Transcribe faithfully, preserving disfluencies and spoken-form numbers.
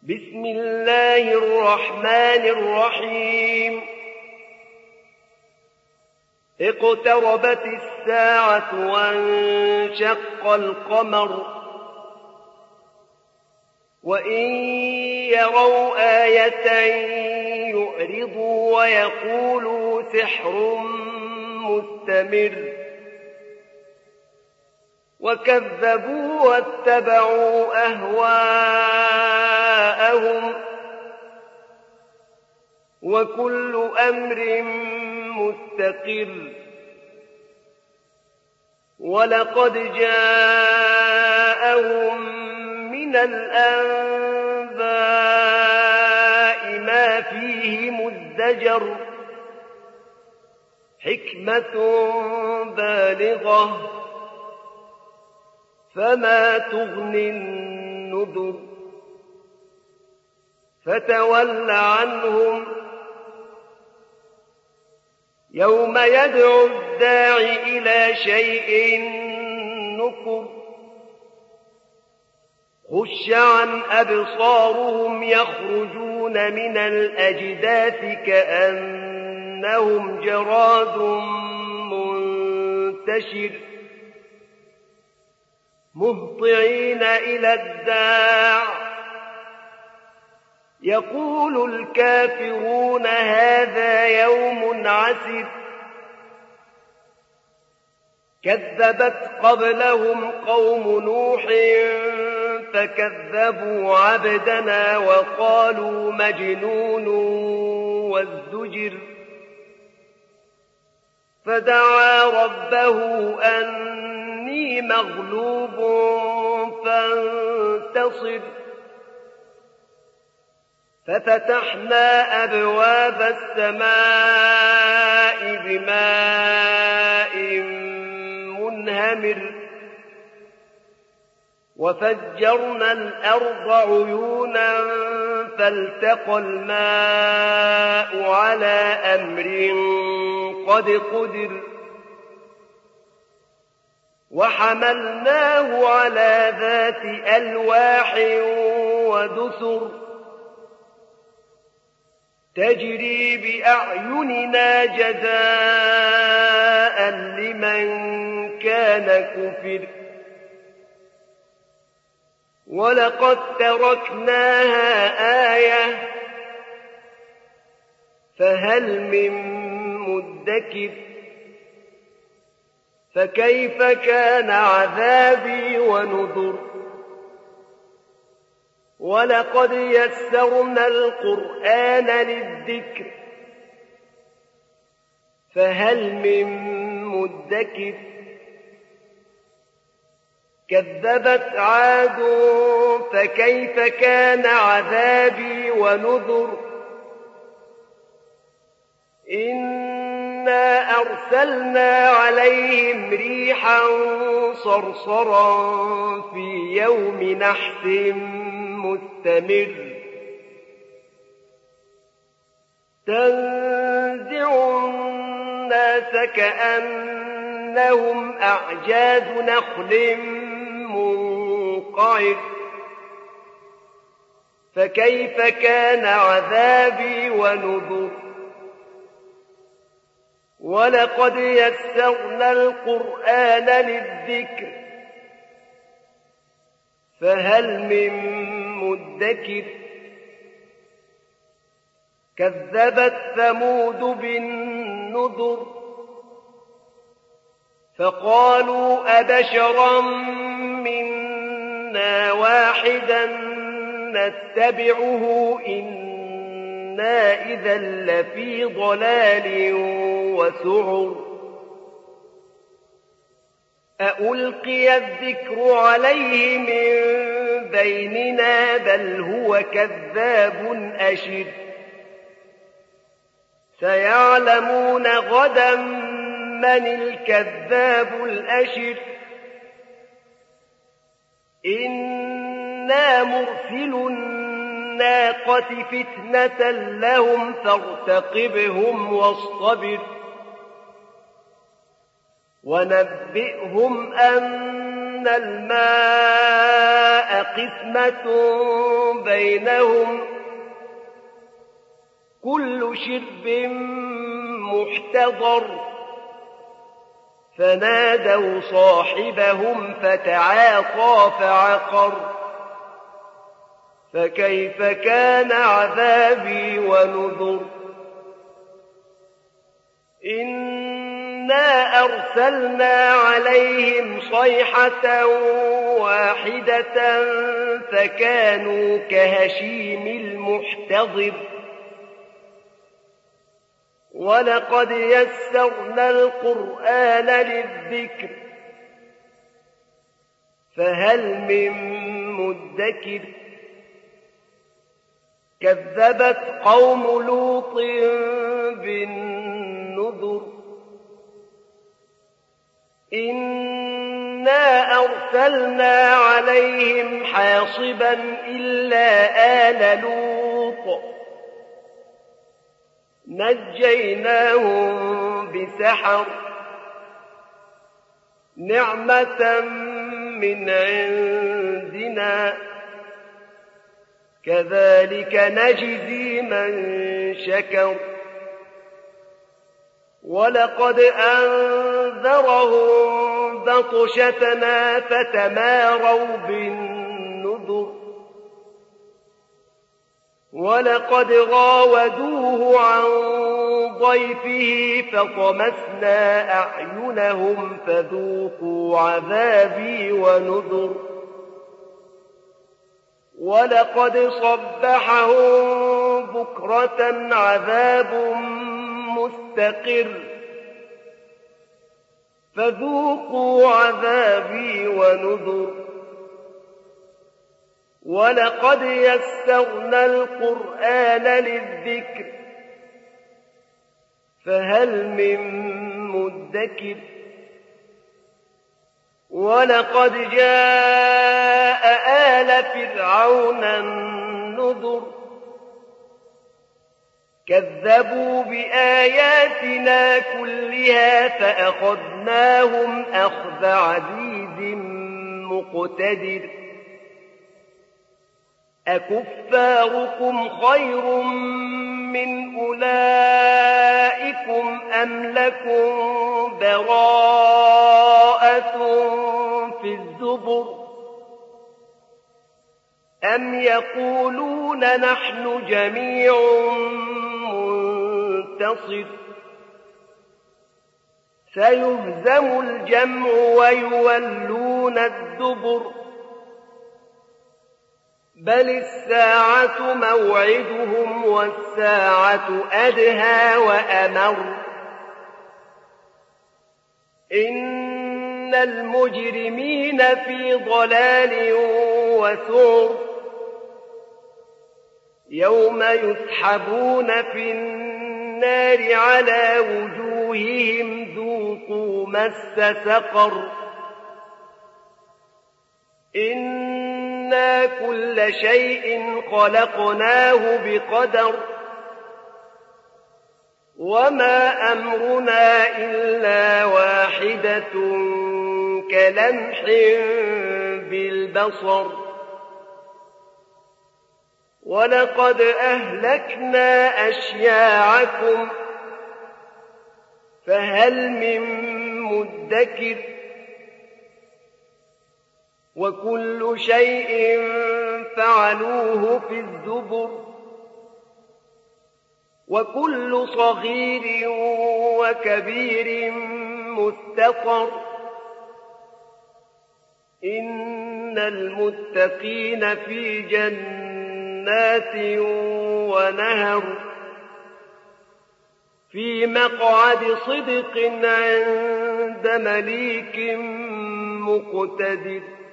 بسم الله الرحمن الرحيم اقتربت الساعة وانشق القمر وإن يروا آية يعرضوا ويقولوا سحر مستمر وكذبوا واتبعوا أهواءهم وكل أمر مستقر ولقد جاءهم من الأنباء ما فيه مزدجر حكمة بالغة فما تغني النذر فتول عنهم يوم يدعو الداعي إلى شيء نكر خش عن أبصارهم يخرجون من الأجداث كأنهم جراد منتشر مهطعين إلى الداع يقول الكافرون هذا يوم عسر كذبت قبلهم قوم نوح فكذبوا عبدنا وقالوا مجنون وازدجر فدعا ربه أني مغلوب فانتصر ففتحنا أبواب السماء بماء منهمر وفجرنا الأرض عيونا فالتقى الماء على أمر قد قدر وحملناه على ذات ألواح ودسر تجري بأعيننا جزاء لمن كان كفر ولقد تركناها آية فهل من مدكر فكيف كان عذابي ونذر ولقد يسرنا القرآن للذكر فهل من مدكر كذبت عاد فكيف كان عذابي ونذر إنا أرسلنا عليهم ريحا صرصرا في يوم نحس مستمر تنزع الناس كأنهم أعجاز نخل منقعر فكيف كان عذابي ونذر ولقد يسرنا القرآن للذكر فهل من مدكر كذبت ثمود بالنذر فقالوا أبشرا منا واحدا نتبعه إنا إذا لفي ضلال وسعر أألقي الذكر عليه من بيننا بل هو كذاب أشر سيعلمون غدا من الكذاب الأشر إنا مرسل الناقة فتنة لهم فارتقبهم واصطبر ونبئهم أن إن الماء قسمة بينهم كل شرب محتضر فنادوا صاحبهم فتعاطى فعقر فكيف كان عذابي ونذر إنا أرسلنا عليهم صيحة واحدة فكانوا كهشيم المحتضر ولقد يسرنا القرآن للذكر فهل من مدكر كذبت قوم لوط بالنذر إنا أرسلنا عليهم حاصبا إلا آل لوط نجيناهم بسحر نعمة من عندنا كذلك نجزي من شكر ولقد أنذرهم بطشتنا فتماروا بالنذر ولقد راودوه عن ضيفه فطمسنا أعينهم فذوقوا عذابي ونذر ولقد صبحهم بكرة عذاب مستقر فذوقوا عذابي ونذر ولقد يسرنا القرآن للذكر فهل من مدكر ولقد جاء آل فرعون النذر كذبوا بآياتنا كلها فأخذناهم أخذ عزيز مقتدر أكفاركم خير من أولئكم أم لكم براءة في الزبر أم يقولون نحن جميع منتصر سيهزم الجمع ويولون الدبر بل الساعة موعدهم والساعة أدهى وأمر إن المجرمين في ضلال وسعر يوم يسحبون في النار على وجوههم ذوقوا مس سقر إنا كل شيء خلقناه بقدر وما أمرنا إلا واحدة كلمح بالبصر ولقد أهلكنا أشياعكم فهل من مدكر وكل شيء فعلوه في الزبر وكل صغير وكبير مستقر إن المتقين في جنات ونهر في مقعد صدق عند مليك مقتدر